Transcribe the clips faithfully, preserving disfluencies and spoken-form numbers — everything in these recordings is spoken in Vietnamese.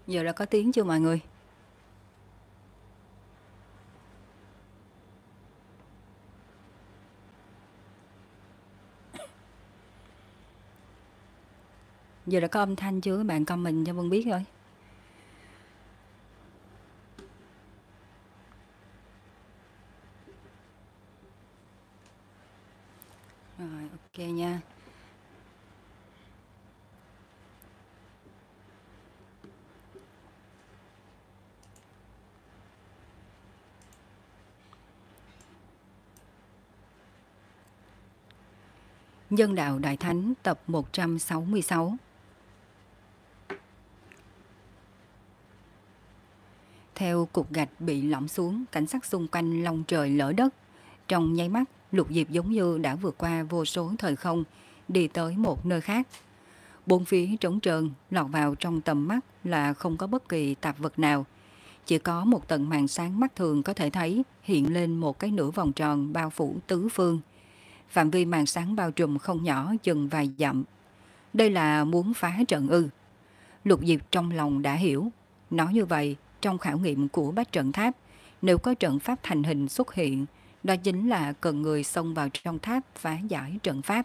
Giờ đã có tiếng chưa mọi người? Giờ đã có âm thanh chưa? Các bạn comment cho Vân biết thôi. Rồi, ok nha. Nhân đạo Đại Thánh tập một trăm sáu mươi sáu. Theo cục gạch bị lõm xuống, cảnh sắc xung quanh long trời lỡ đất. Trong nháy mắt, Lục Diệp giống như đã vượt qua vô số thời không, đi tới một nơi khác. Bốn phía trống trơn, lọt vào trong tầm mắt là không có bất kỳ tạp vật nào. Chỉ có một tầng màn sáng mắt thường có thể thấy hiện lên một cái nửa vòng tròn bao phủ tứ phương. Phạm vi màn sáng bao trùm không nhỏ, chừng vài dặm. Đây là muốn phá trận ư? Lục Diệp trong lòng đã hiểu. Nói như vậy, trong khảo nghiệm của bách trận tháp, nếu có trận pháp thành hình xuất hiện, đó chính là cần người xông vào trong tháp phá giải trận pháp.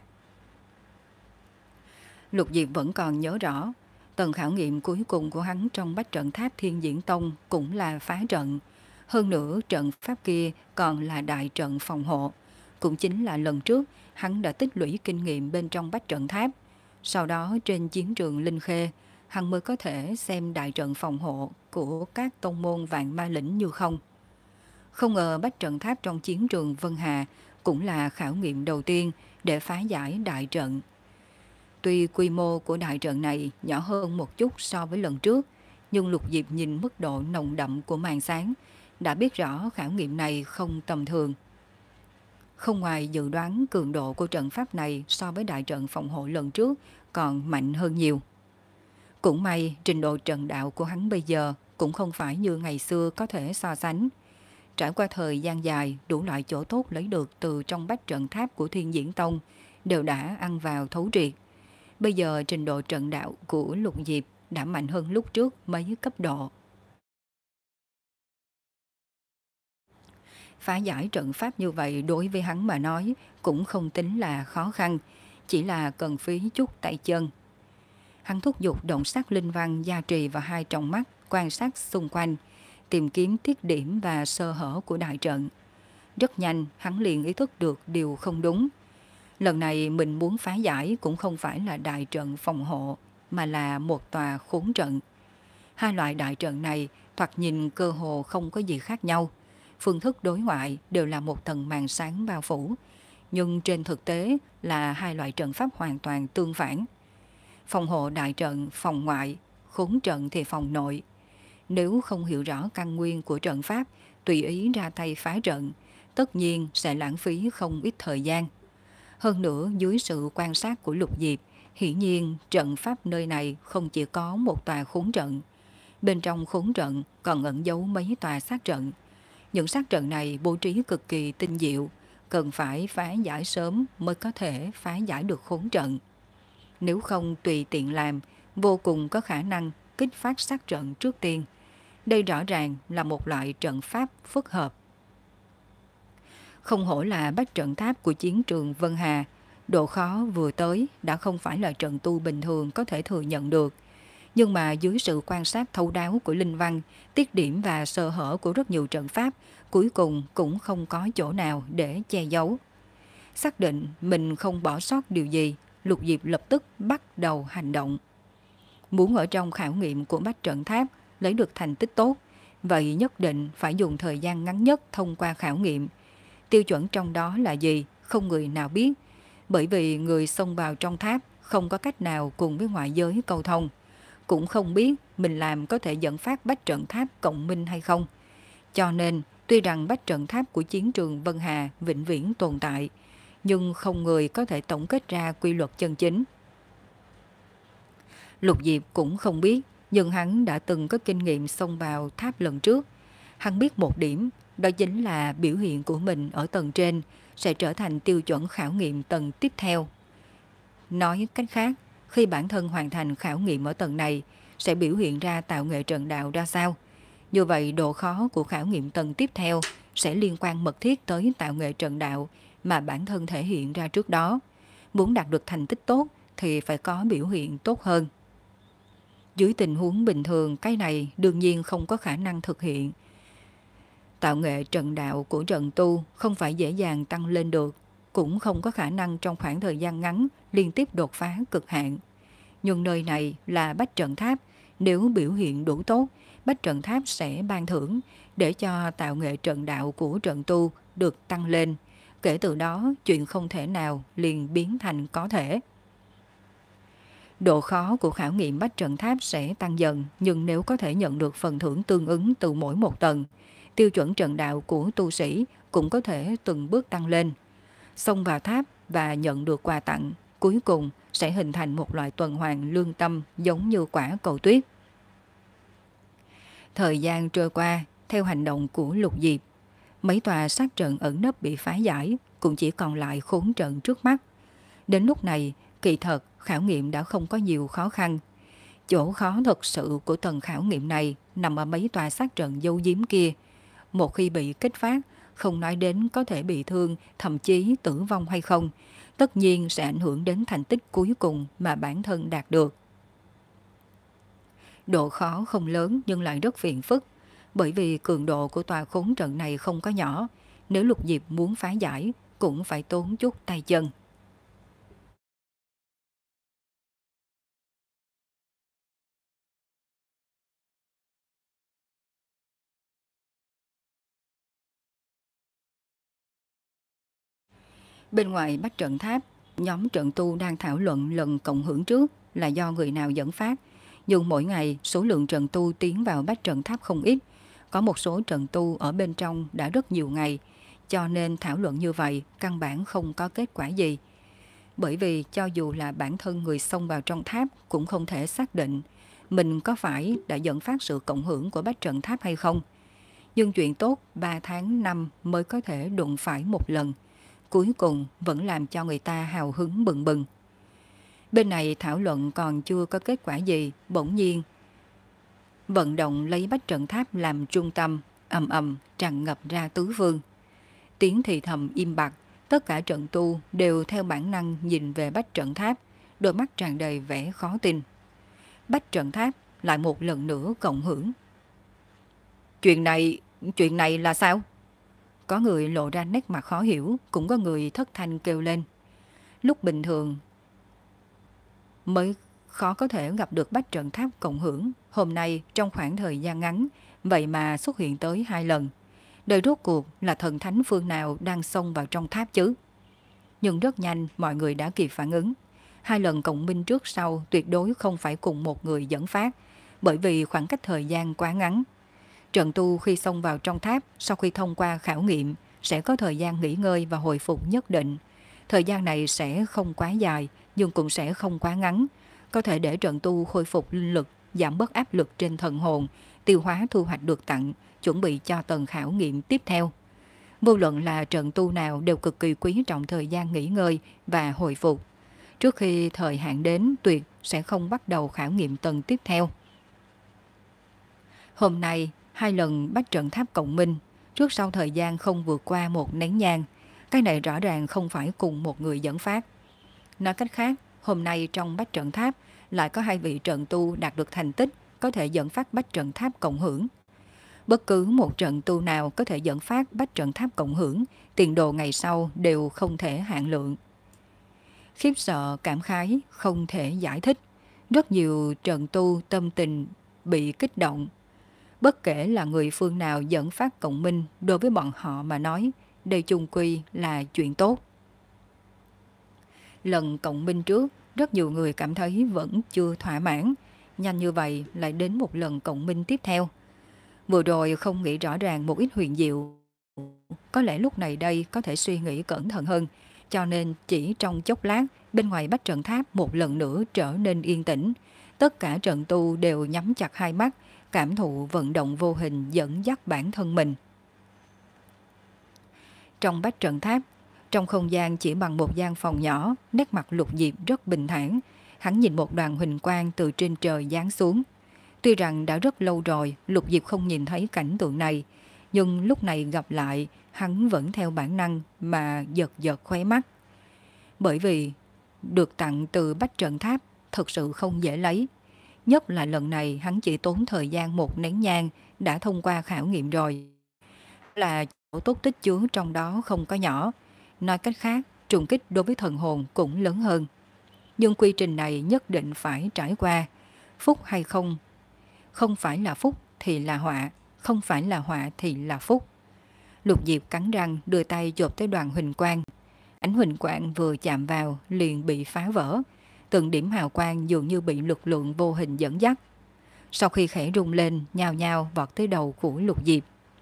Lục Diệp vẫn còn nhớ rõ, tầng khảo nghiệm cuối cùng của hắn trong bách trận tháp Thiên Diễn Tông cũng là phá trận. Hơn nữa trận pháp kia còn là đại trận phòng hộ. Cũng chính là lần trước hắn đã tích lũy kinh nghiệm bên trong bách trận tháp. Sau đó trên chiến trường Linh Khê, hắn mới có thể xem đại trận phòng hộ của các tông môn vạn ma lĩnh như không. Không ngờ bách trận tháp trong chiến trường Vân Hà cũng là khảo nghiệm đầu tiên để phá giải đại trận. Tuy quy mô của đại trận này nhỏ hơn một chút so với lần trước, nhưng Lục Diệp nhìn mức độ nồng đậm của màn sáng, đã biết rõ khảo nghiệm này không tầm thường. Không ngoài dự đoán, cường độ của trận pháp này so với đại trận phòng hộ lần trước còn mạnh hơn nhiều. Cũng may trình độ trận đạo của hắn bây giờ cũng không phải như ngày xưa có thể so sánh. Trải qua thời gian dài, đủ loại chỗ tốt lấy được từ trong bách trận tháp của Thiên Diễn Tông đều đã ăn vào thấu triệt. Bây giờ trình độ trận đạo của Lục Diệp đã mạnh hơn lúc trước mấy cấp độ. Phá giải trận pháp như vậy đối với hắn mà nói cũng không tính là khó khăn, chỉ là cần phí chút tay chân. Hắn thúc giục động sắc linh văn gia trì vào hai tròng mắt, quan sát xung quanh, tìm kiếm tiết điểm và sơ hở của đại trận. Rất nhanh, hắn liền ý thức được điều không đúng. Lần này mình muốn phá giải cũng không phải là đại trận phòng hộ, mà là một tòa khốn trận. Hai loại đại trận này thoạt nhìn cơ hồ không có gì khác nhau. Phương thức đối ngoại đều là một tầng màn sáng bao phủ, nhưng trên thực tế là hai loại trận pháp hoàn toàn tương phản. Phòng hộ đại trận phòng ngoại, khốn trận thì phòng nội. Nếu không hiểu rõ căn nguyên của trận pháp, tùy ý ra tay phá trận, tất nhiên sẽ lãng phí không ít thời gian. Hơn nữa, dưới sự quan sát của Lục Diệp, hiển nhiên trận pháp nơi này không chỉ có một tòa khốn trận. Bên trong khốn trận còn ẩn giấu mấy tòa sát trận. Những sát trận này bố trí cực kỳ tinh diệu, cần phải phá giải sớm mới có thể phá giải được khốn trận. Nếu không tùy tiện làm, vô cùng có khả năng kích phát sát trận trước tiên. Đây rõ ràng là một loại trận pháp phức hợp. Không hổ là bách trận tháp của chiến trường Vân Hà, độ khó vừa tới đã không phải là trận tu bình thường có thể thừa nhận được. Nhưng mà dưới sự quan sát thấu đáo của Linh Văn, tiết điểm và sơ hở của rất nhiều trận pháp, cuối cùng cũng không có chỗ nào để che giấu. Xác định mình không bỏ sót điều gì, Lục Diệp lập tức bắt đầu hành động. Muốn ở trong khảo nghiệm của bách trận tháp lấy được thành tích tốt, vậy nhất định phải dùng thời gian ngắn nhất thông qua khảo nghiệm. Tiêu chuẩn trong đó là gì, không người nào biết, bởi vì người xông vào trong tháp không có cách nào cùng với ngoại giới câu thông, cũng không biết mình làm có thể dẫn phát bách trận tháp cộng minh hay không. Cho nên, tuy rằng bách trận tháp của chiến trường Vân Hà vĩnh viễn tồn tại, nhưng không người có thể tổng kết ra quy luật chân chính. Lục Diệp cũng không biết, nhưng hắn đã từng có kinh nghiệm xông vào tháp lần trước. Hắn biết một điểm, đó chính là biểu hiện của mình ở tầng trên sẽ trở thành tiêu chuẩn khảo nghiệm tầng tiếp theo. Nói cách khác, khi bản thân hoàn thành khảo nghiệm ở tầng này, sẽ biểu hiện ra tạo nghệ trận đạo ra sao. Như vậy độ khó của khảo nghiệm tầng tiếp theo sẽ liên quan mật thiết tới tạo nghệ trận đạo mà bản thân thể hiện ra trước đó. Muốn đạt được thành tích tốt thì phải có biểu hiện tốt hơn. Dưới tình huống bình thường, cái này đương nhiên không có khả năng thực hiện. Tạo nghệ trận đạo của trận tu không phải dễ dàng tăng lên được, cũng không có khả năng trong khoảng thời gian ngắn liên tiếp đột phá cực hạn. Nhưng nơi này là Bách Trận Tháp, nếu biểu hiện đủ tốt, Bách Trận Tháp sẽ ban thưởng để cho tạo nghệ trận đạo của trận tu được tăng lên. Kể từ đó, chuyện không thể nào liền biến thành có thể. Độ khó của khảo nghiệm Bách Trận Tháp sẽ tăng dần, nhưng nếu có thể nhận được phần thưởng tương ứng từ mỗi một tầng, tiêu chuẩn trận đạo của tu sĩ cũng có thể từng bước tăng lên. Xông vào tháp và nhận được quà tặng, cuối cùng sẽ hình thành một loại tuần hoàn lương tâm giống như quả cầu tuyết. Thời gian trôi qua, theo hành động của Lục Diệp, mấy tòa sát trận ẩn nấp bị phá giải, cũng chỉ còn lại khốn trận trước mắt. Đến lúc này, kỳ thật, khảo nghiệm đã không có nhiều khó khăn. Chỗ khó thật sự của tầng khảo nghiệm này nằm ở mấy tòa sát trận giấu giếm kia. Một khi bị kích phát, không nói đến có thể bị thương, thậm chí tử vong hay không, tất nhiên sẽ ảnh hưởng đến thành tích cuối cùng mà bản thân đạt được. Độ khó không lớn nhưng lại rất phiền phức, bởi vì cường độ của tòa khốn trận này không có nhỏ, nếu Lục Diệp muốn phá giải cũng phải tốn chút tay chân. Bên ngoài Bách Trận Tháp, nhóm trận tu đang thảo luận lần cộng hưởng trước là do người nào dẫn phát. Nhưng mỗi ngày số lượng trận tu tiến vào Bách Trận Tháp không ít. Có một số trận tu ở bên trong đã rất nhiều ngày, cho nên thảo luận như vậy căn bản không có kết quả gì. Bởi vì cho dù là bản thân người xông vào trong tháp cũng không thể xác định mình có phải đã dẫn phát sự cộng hưởng của Bách Trận Tháp hay không. Nhưng chuyện tốt ba tháng năm mới có thể đụng phải một lần, cuối cùng vẫn làm cho người ta hào hứng bừng bừng. Bên này thảo luận còn chưa có kết quả gì, bỗng nhiên vận động lấy Bách Trận Tháp làm trung tâm, ầm ầm tràn ngập ra tứ phương. Tiếng thì thầm im bặt, tất cả trận tu đều theo bản năng nhìn về Bách Trận Tháp, đôi mắt tràn đầy vẻ khó tin. Bách Trận Tháp lại một lần nữa cộng hưởng. Chuyện này, chuyện này là sao? Có người lộ ra nét mặt khó hiểu, cũng có người thất thanh kêu lên. Lúc bình thường mới khó có thể gặp được Bách Trận Tháp cộng hưởng, hôm nay trong khoảng thời gian ngắn, vậy mà xuất hiện tới hai lần. Đời rốt cuộc là thần thánh phương nào đang xông vào trong tháp chứ? Nhưng rất nhanh mọi người đã kịp phản ứng. Hai lần cộng minh trước sau tuyệt đối không phải cùng một người dẫn phát, bởi vì khoảng cách thời gian quá ngắn. Trận tu khi xông vào trong tháp, sau khi thông qua khảo nghiệm, sẽ có thời gian nghỉ ngơi và hồi phục nhất định. Thời gian này sẽ không quá dài, nhưng cũng sẽ không quá ngắn. Có thể để trận tu khôi phục linh lực, giảm bớt áp lực trên thần hồn, tiêu hóa thu hoạch được tặng, chuẩn bị cho tầng khảo nghiệm tiếp theo. Vô luận là trận tu nào đều cực kỳ quý trọng thời gian nghỉ ngơi và hồi phục. Trước khi thời hạn đến, tuyệt sẽ không bắt đầu khảo nghiệm tầng tiếp theo. Hôm nay, hai lần Bách Trận Tháp cộng minh, trước sau thời gian không vượt qua một nén nhang. Cái này rõ ràng không phải cùng một người dẫn phát. Nói cách khác, hôm nay trong Bách Trận Tháp lại có hai vị trận tu đạt được thành tích có thể dẫn phát Bách Trận Tháp cộng hưởng. Bất cứ một trận tu nào có thể dẫn phát Bách Trận Tháp cộng hưởng, tiền đồ ngày sau đều không thể hạn lượng. Khiếp sợ, cảm khái, không thể giải thích. Rất nhiều trận tu tâm tình bị kích động. Bất kể là người phương nào dẫn phát cộng minh, đối với bọn họ mà nói, đây chung quy là chuyện tốt. Lần cộng minh trước, rất nhiều người cảm thấy vẫn chưa thỏa mãn. Nhanh như vậy lại đến một lần cộng minh tiếp theo. Vừa rồi không nghĩ rõ ràng một ít huyền diệu. Có lẽ lúc này đây có thể suy nghĩ cẩn thận hơn. Cho nên chỉ trong chốc lát, bên ngoài Bách Trận Tháp một lần nữa trở nên yên tĩnh. Tất cả trận tu đều nhắm chặt hai mắt, cảm thụ vận động vô hình dẫn dắt bản thân mình. Trong Bách Trận Tháp, trong không gian chỉ bằng một gian phòng nhỏ, nét mặt Lục Diệp rất bình thản. Hắn nhìn một đoàn huỳnh quang từ trên trời giáng xuống. Tuy rằng đã rất lâu rồi Lục Diệp không nhìn thấy cảnh tượng này, nhưng lúc này gặp lại, hắn vẫn theo bản năng mà giật giật khóe mắt. Bởi vì được tặng từ Bách Trận Tháp thật sự không dễ lấy. Nhất là lần này hắn chỉ tốn thời gian một nén nhang đã thông qua khảo nghiệm rồi. Là chỗ tốt tích chứa trong đó không có nhỏ. Nói cách khác, trùng kích đối với thần hồn cũng lớn hơn. Nhưng quy trình này nhất định phải trải qua. Phúc hay không? Không phải là phúc thì là họa, không phải là họa thì là phúc. Lục Diệp cắn răng đưa tay chộp tới đoàn huỳnh quang. Ánh huỳnh quang vừa chạm vào liền bị phá vỡ. Từng điểm hào quang dường như bị lực lượng vô hình dẫn dắt. Sau khi khẽ rung lên, nhào nhào vọt tới đầu của Lục Diệp.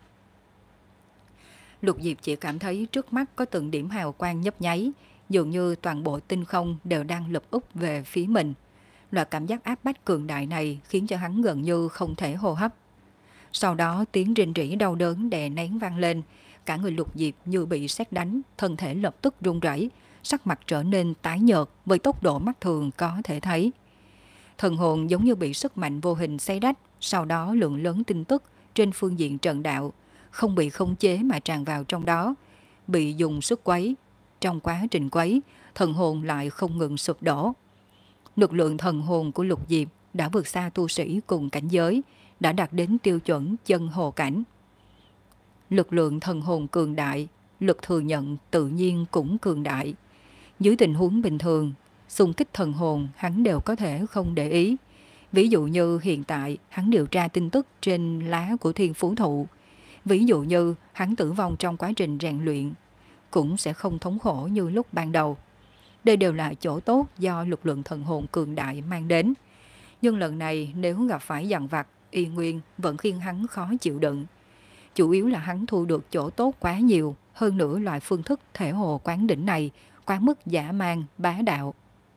Lục Diệp chỉ cảm thấy trước mắt có từng điểm hào quang nhấp nháy, dường như toàn bộ tinh không đều đang lụp úp về phía mình. Loại cảm giác áp bách cường đại này khiến cho hắn gần như không thể hô hấp. Sau đó tiếng rên rỉ đau đớn đè nén vang lên, cả người Lục Diệp như bị sét đánh, thân thể lập tức run rẩy, sắc mặt trở nên tái nhợt với tốc độ mắt thường có thể thấy. Thần hồn giống như bị sức mạnh vô hình xé rách, sau đó lượng lớn tin tức trên phương diện trận đạo không bị khống chế mà tràn vào trong đó, bị dùng sức quấy. Trong quá trình quấy, thần hồn lại không ngừng sụp đổ. Lực lượng thần hồn của Lục Diệp đã vượt xa tu sĩ cùng cảnh giới, đã đạt đến tiêu chuẩn chân hồ cảnh. Lực lượng thần hồn cường đại, lực thừa nhận tự nhiên cũng cường đại. Dưới tình huống bình thường, xung kích thần hồn hắn đều có thể không để ý. Ví dụ như hiện tại hắn điều tra tin tức trên lá của thiên phú thụ. Ví dụ như hắn tử vong trong quá trình rèn luyện, cũng sẽ không thống khổ như lúc ban đầu. Đây đều là chỗ tốt do lực lượng thần hồn cường đại mang đến. Nhưng lần này nếu gặp phải dằn vặt, y nguyên vẫn khiến hắn khó chịu đựng. Chủ yếu là hắn thu được chỗ tốt quá nhiều, hơn nữa loại phương thức thể hồ quán đỉnh này quá mức dã man, bá đạo.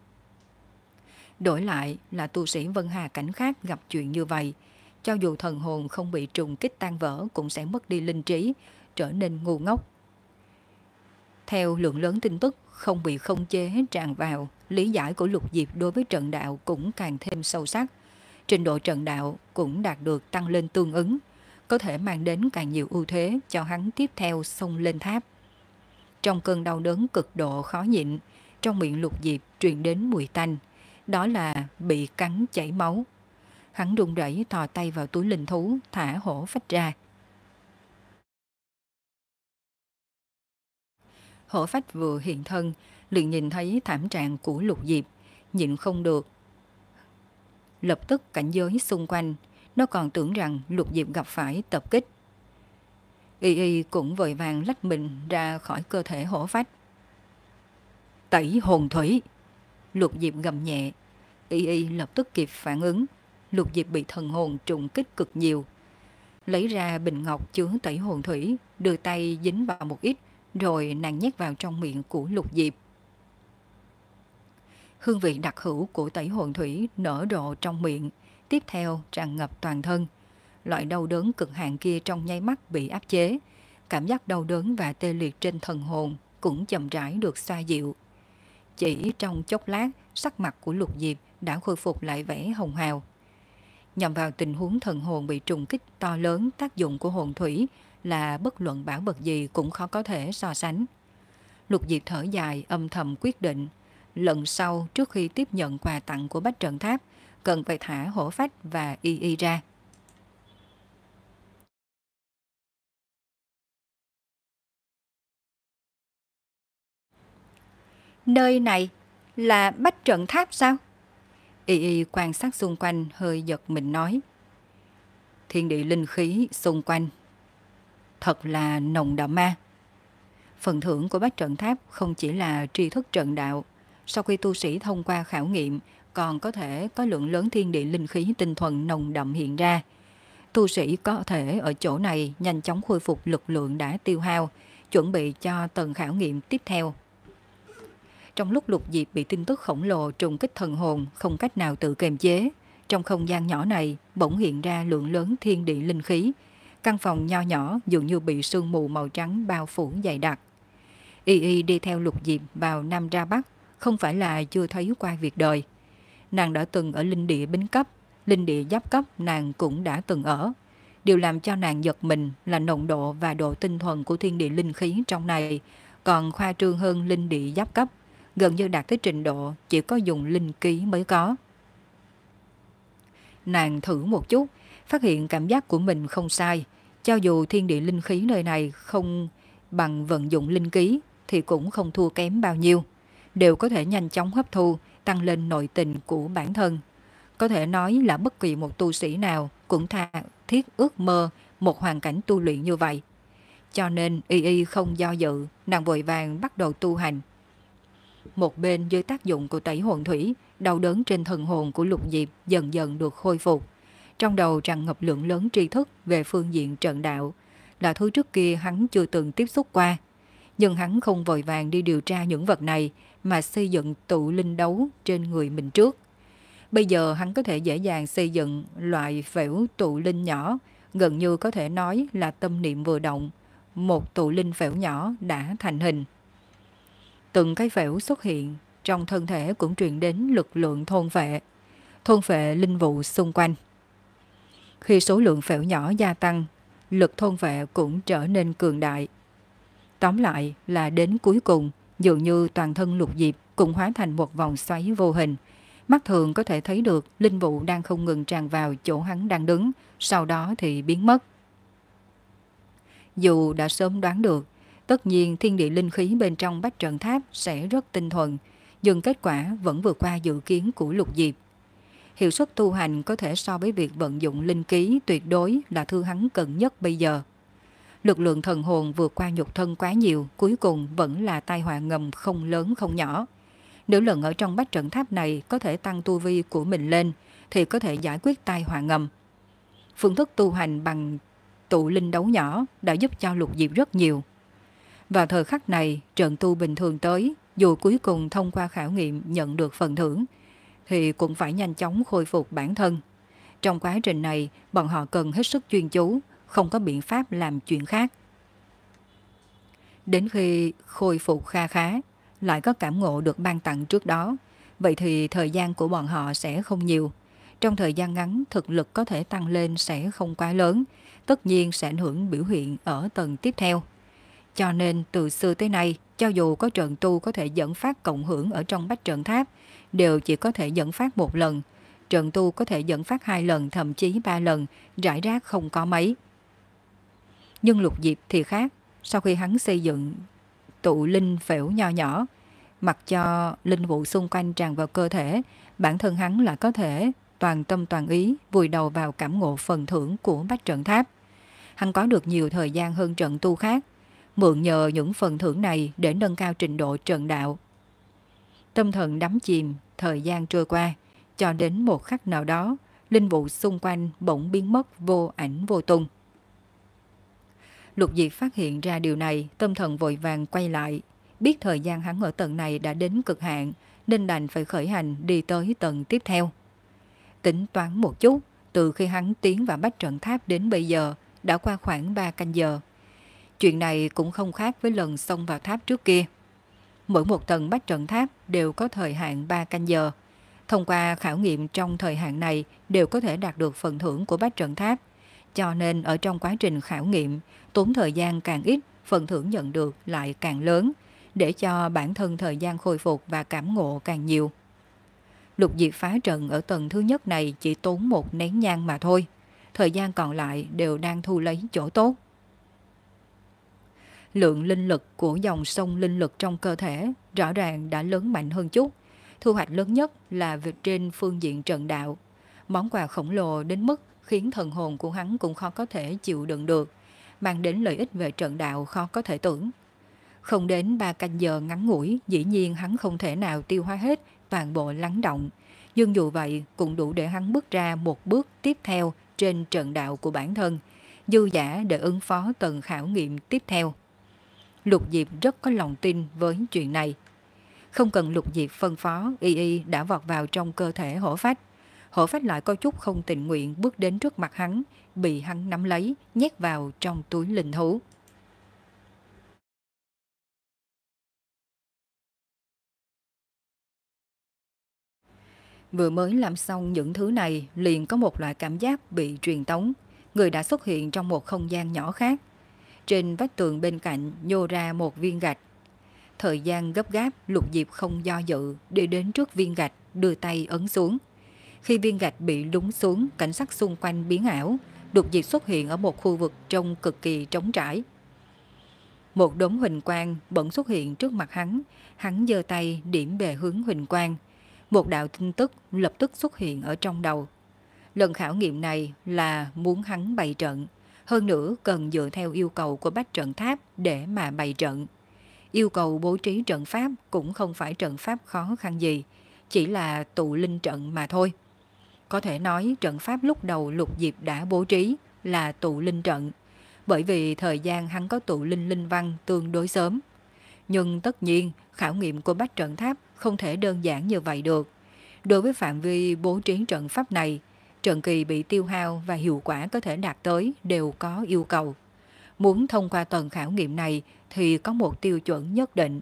Đổi lại là tu sĩ Vân Hà cảnh khác gặp chuyện như vậy, cho dù thần hồn không bị trùng kích tan vỡ cũng sẽ mất đi linh trí, trở nên ngu ngốc. Theo lượng lớn tin tức không bị khống chế tràn vào, lý giải của Lục Diệp đối với trận đạo cũng càng thêm sâu sắc. Trình độ trận đạo cũng đạt được tăng lên tương ứng, có thể mang đến càng nhiều ưu thế cho hắn tiếp theo xông lên tháp. Trong cơn đau đớn cực độ khó nhịn, trong miệng Lục Diệp truyền đến mùi tanh, đó là bị cắn chảy máu. Hắn run rẩy thò tay vào túi linh thú, thả hổ phách ra. Hổ phách vừa hiện thân, liền nhìn thấy thảm trạng của Lục Diệp, nhịn không được. Lập tức cảnh giới xung quanh, nó còn tưởng rằng Lục Diệp gặp phải tập kích. Y Y cũng vội vàng lách mình ra khỏi cơ thể hổ phách. Tẩy hồn thủy! Lục Diệp gầm nhẹ. Y Y lập tức kịp phản ứng. Lục Diệp bị thần hồn trùng kích cực nhiều. Lấy ra bình ngọc chứa tẩy hồn thủy, đưa tay dính vào một ít, rồi nàng nhét vào trong miệng của Lục Diệp. Hương vị đặc hữu của tẩy hồn thủy nở rộ trong miệng, tiếp theo tràn ngập toàn thân. Loại đau đớn cực hạn kia trong nháy mắt bị áp chế. Cảm giác đau đớn và tê liệt trên thần hồn cũng chậm rãi được xoa dịu. Chỉ trong chốc lát, sắc mặt của Lục Diệp đã khôi phục lại vẻ hồng hào. Nhằm vào tình huống thần hồn bị trùng kích to lớn, tác dụng của hồn thủy là bất luận bảo vật gì cũng khó có thể so sánh. Lục Diệp thở dài âm thầm quyết định, lần sau trước khi tiếp nhận quà tặng của Bách Trận Tháp, cần phải thả hổ phách và Y Y ra. Nơi này là Bách Trận Tháp sao? Y Y quan sát xung quanh hơi giật mình nói. Thiên địa linh khí xung quanh thật là nồng đậm ma. Phần thưởng của Bách Trận Tháp không chỉ là tri thức trận đạo, sau khi tu sĩ thông qua khảo nghiệm còn có thể có lượng lớn thiên địa linh khí tinh thuần nồng đậm hiện ra. Tu sĩ có thể ở chỗ này nhanh chóng khôi phục lực lượng đã tiêu hao, chuẩn bị cho tầng khảo nghiệm tiếp theo. Trong lúc Lục Diệp bị tin tức khổng lồ trùng kích thần hồn không cách nào tự kiềm chế, trong không gian nhỏ này bỗng hiện ra lượng lớn thiên địa linh khí. Căn phòng nho nhỏ dường như bị sương mù màu trắng bao phủ dày đặc. Y Y đi theo Lục Diệp vào Nam ra Bắc, không phải là chưa thấy qua việc đời. Nàng đã từng ở linh địa bính cấp, linh địa giáp cấp nàng cũng đã từng ở. Điều làm cho nàng giật mình là nồng độ và độ tinh thuần của thiên địa linh khí trong này còn khoa trương hơn linh địa giáp cấp, gần như đạt tới trình độ chỉ có dùng linh ký mới có. Nàng thử một chút, phát hiện cảm giác của mình không sai. Cho dù thiên địa linh khí nơi này không bằng vận dụng linh ký thì cũng không thua kém bao nhiêu, đều có thể nhanh chóng hấp thu, tăng lên nội tình của bản thân. Có thể nói là bất kỳ một tu sĩ nào cũng tha thiết ước mơ một hoàn cảnh tu luyện như vậy. Cho nên y y không do dự, nàng vội vàng bắt đầu tu hành. Một bên dưới tác dụng của tẩy hồn thủy, đau đớn trên thần hồn của Lục Diệp dần dần được khôi phục. Trong đầu tràn ngập lượng lớn tri thức về phương diện trận đạo, là thứ trước kia hắn chưa từng tiếp xúc qua. Nhưng hắn không vội vàng đi điều tra những vật này mà xây dựng tụ linh đấu trên người mình trước. Bây giờ hắn có thể dễ dàng xây dựng loại phễu tụ linh nhỏ, gần như có thể nói là tâm niệm vừa động, một tụ linh phễu nhỏ đã thành hình. Từng cái phễu xuất hiện, trong thân thể cũng truyền đến lực lượng thôn phệ, thôn phệ linh vụ xung quanh. Khi số lượng phễu nhỏ gia tăng, lực thôn phệ cũng trở nên cường đại. Tóm lại là đến cuối cùng, dường như toàn thân Lục Diệp cũng hóa thành một vòng xoáy vô hình. Mắt thường có thể thấy được linh vụ đang không ngừng tràn vào chỗ hắn đang đứng, sau đó thì biến mất. Dù đã sớm đoán được, tất nhiên thiên địa linh khí bên trong bách trận tháp sẽ rất tinh thuần, nhưng kết quả vẫn vượt qua dự kiến của Lục Diệp. Hiệu suất tu hành có thể so với việc vận dụng linh ký tuyệt đối là thứ hắn cần nhất bây giờ. Lực lượng thần hồn vượt qua nhục thân quá nhiều, cuối cùng vẫn là tai họa ngầm không lớn không nhỏ. Nếu lần ở trong bách trận tháp này có thể tăng tu vi của mình lên, thì có thể giải quyết tai họa ngầm. Phương thức tu hành bằng tụ linh đấu nhỏ đã giúp cho Lục Diệp rất nhiều. Vào thời khắc này, trận tu bình thường tới, dù cuối cùng thông qua khảo nghiệm nhận được phần thưởng, thì cũng phải nhanh chóng khôi phục bản thân. Trong quá trình này, bọn họ cần hết sức chuyên chú, không có biện pháp làm chuyện khác. Đến khi khôi phục kha khá, lại có cảm ngộ được ban tặng trước đó, vậy thì thời gian của bọn họ sẽ không nhiều. Trong thời gian ngắn, thực lực có thể tăng lên sẽ không quá lớn, tất nhiên sẽ ảnh hưởng biểu hiện ở tầng tiếp theo. Cho nên từ xưa tới nay, cho dù có trận tu có thể dẫn phát cộng hưởng ở trong bách trận tháp, đều chỉ có thể dẫn phát một lần. Trận tu có thể dẫn phát hai lần, thậm chí ba lần, rải rác không có mấy. Nhưng Lục Diệp thì khác, sau khi hắn xây dựng tụ linh phễu nho nhỏ, mặc cho linh vụ xung quanh tràn vào cơ thể, bản thân hắn là có thể toàn tâm toàn ý vùi đầu vào cảm ngộ phần thưởng của bách trận tháp. Hắn có được nhiều thời gian hơn trận tu khác, mượn nhờ những phần thưởng này để nâng cao trình độ trận đạo. Tâm thần đắm chìm, thời gian trôi qua, cho đến một khắc nào đó, linh vụ xung quanh bỗng biến mất vô ảnh vô tung. Lục Diệp phát hiện ra điều này, tâm thần vội vàng quay lại, biết thời gian hắn ở tầng này đã đến cực hạn, nên đành phải khởi hành đi tới tầng tiếp theo. Tính toán một chút, từ khi hắn tiến vào bách trận tháp đến bây giờ, đã qua khoảng ba canh giờ. Chuyện này cũng không khác với lần xông vào tháp trước kia. Mỗi một tầng bách trận tháp đều có thời hạn ba canh giờ. Thông qua khảo nghiệm trong thời hạn này đều có thể đạt được phần thưởng của bách trận tháp. Cho nên ở trong quá trình khảo nghiệm, tốn thời gian càng ít, phần thưởng nhận được lại càng lớn, để cho bản thân thời gian khôi phục và cảm ngộ càng nhiều. Lục Diệp phá trận ở tầng thứ nhất này chỉ tốn một nén nhang mà thôi. Thời gian còn lại đều đang thu lấy chỗ tốt. Lượng linh lực của dòng sông linh lực trong cơ thể rõ ràng đã lớn mạnh hơn chút. Thu hoạch lớn nhất là về trên phương diện trận đạo. Món quà khổng lồ đến mức khiến thần hồn của hắn cũng khó có thể chịu đựng được, mang đến lợi ích về trận đạo khó có thể tưởng. Không đến ba canh giờ ngắn ngủi, dĩ nhiên hắn không thể nào tiêu hóa hết toàn bộ lắng động. Nhưng dù vậy cũng đủ để hắn bước ra một bước tiếp theo trên trận đạo của bản thân, dư dả để ứng phó tầng khảo nghiệm tiếp theo. Lục Diệp rất có lòng tin với chuyện này. Không cần Lục Diệp phân phó, y y đã vọt vào trong cơ thể Hổ Phách. Hổ Phách lại có chút không tình nguyện bước đến trước mặt hắn, bị hắn nắm lấy, nhét vào trong túi linh thú. Vừa mới làm xong những thứ này, liền có một loại cảm giác bị truyền tống. Người đã xuất hiện trong một không gian nhỏ khác. Trên vách tường bên cạnh nhô ra một viên gạch. Thời gian gấp gáp, Lục Diệp không do dự, đi đến trước viên gạch, đưa tay ấn xuống. Khi viên gạch bị lún xuống, cảnh sắc xung quanh biến ảo. Lục Diệp xuất hiện ở một khu vực trông cực kỳ trống trải. Một đốm huỳnh quang bỗng xuất hiện trước mặt hắn. Hắn giơ tay điểm về hướng huỳnh quang. Một đạo tin tức lập tức xuất hiện ở trong đầu. Lần khảo nghiệm này là muốn hắn bày trận. Hơn nữa cần dựa theo yêu cầu của bách trận tháp để mà bày trận. Yêu cầu bố trí trận pháp cũng không phải trận pháp khó khăn gì, chỉ là tụ linh trận mà thôi. Có thể nói trận pháp lúc đầu Lục Diệp đã bố trí là tụ linh trận, bởi vì thời gian hắn có tụ linh linh văn tương đối sớm. Nhưng tất nhiên khảo nghiệm của bách trận tháp không thể đơn giản như vậy được. Đối với phạm vi bố trí trận pháp này, trận kỳ bị tiêu hao và hiệu quả có thể đạt tới đều có yêu cầu. Muốn thông qua tầng khảo nghiệm này thì có một tiêu chuẩn nhất định.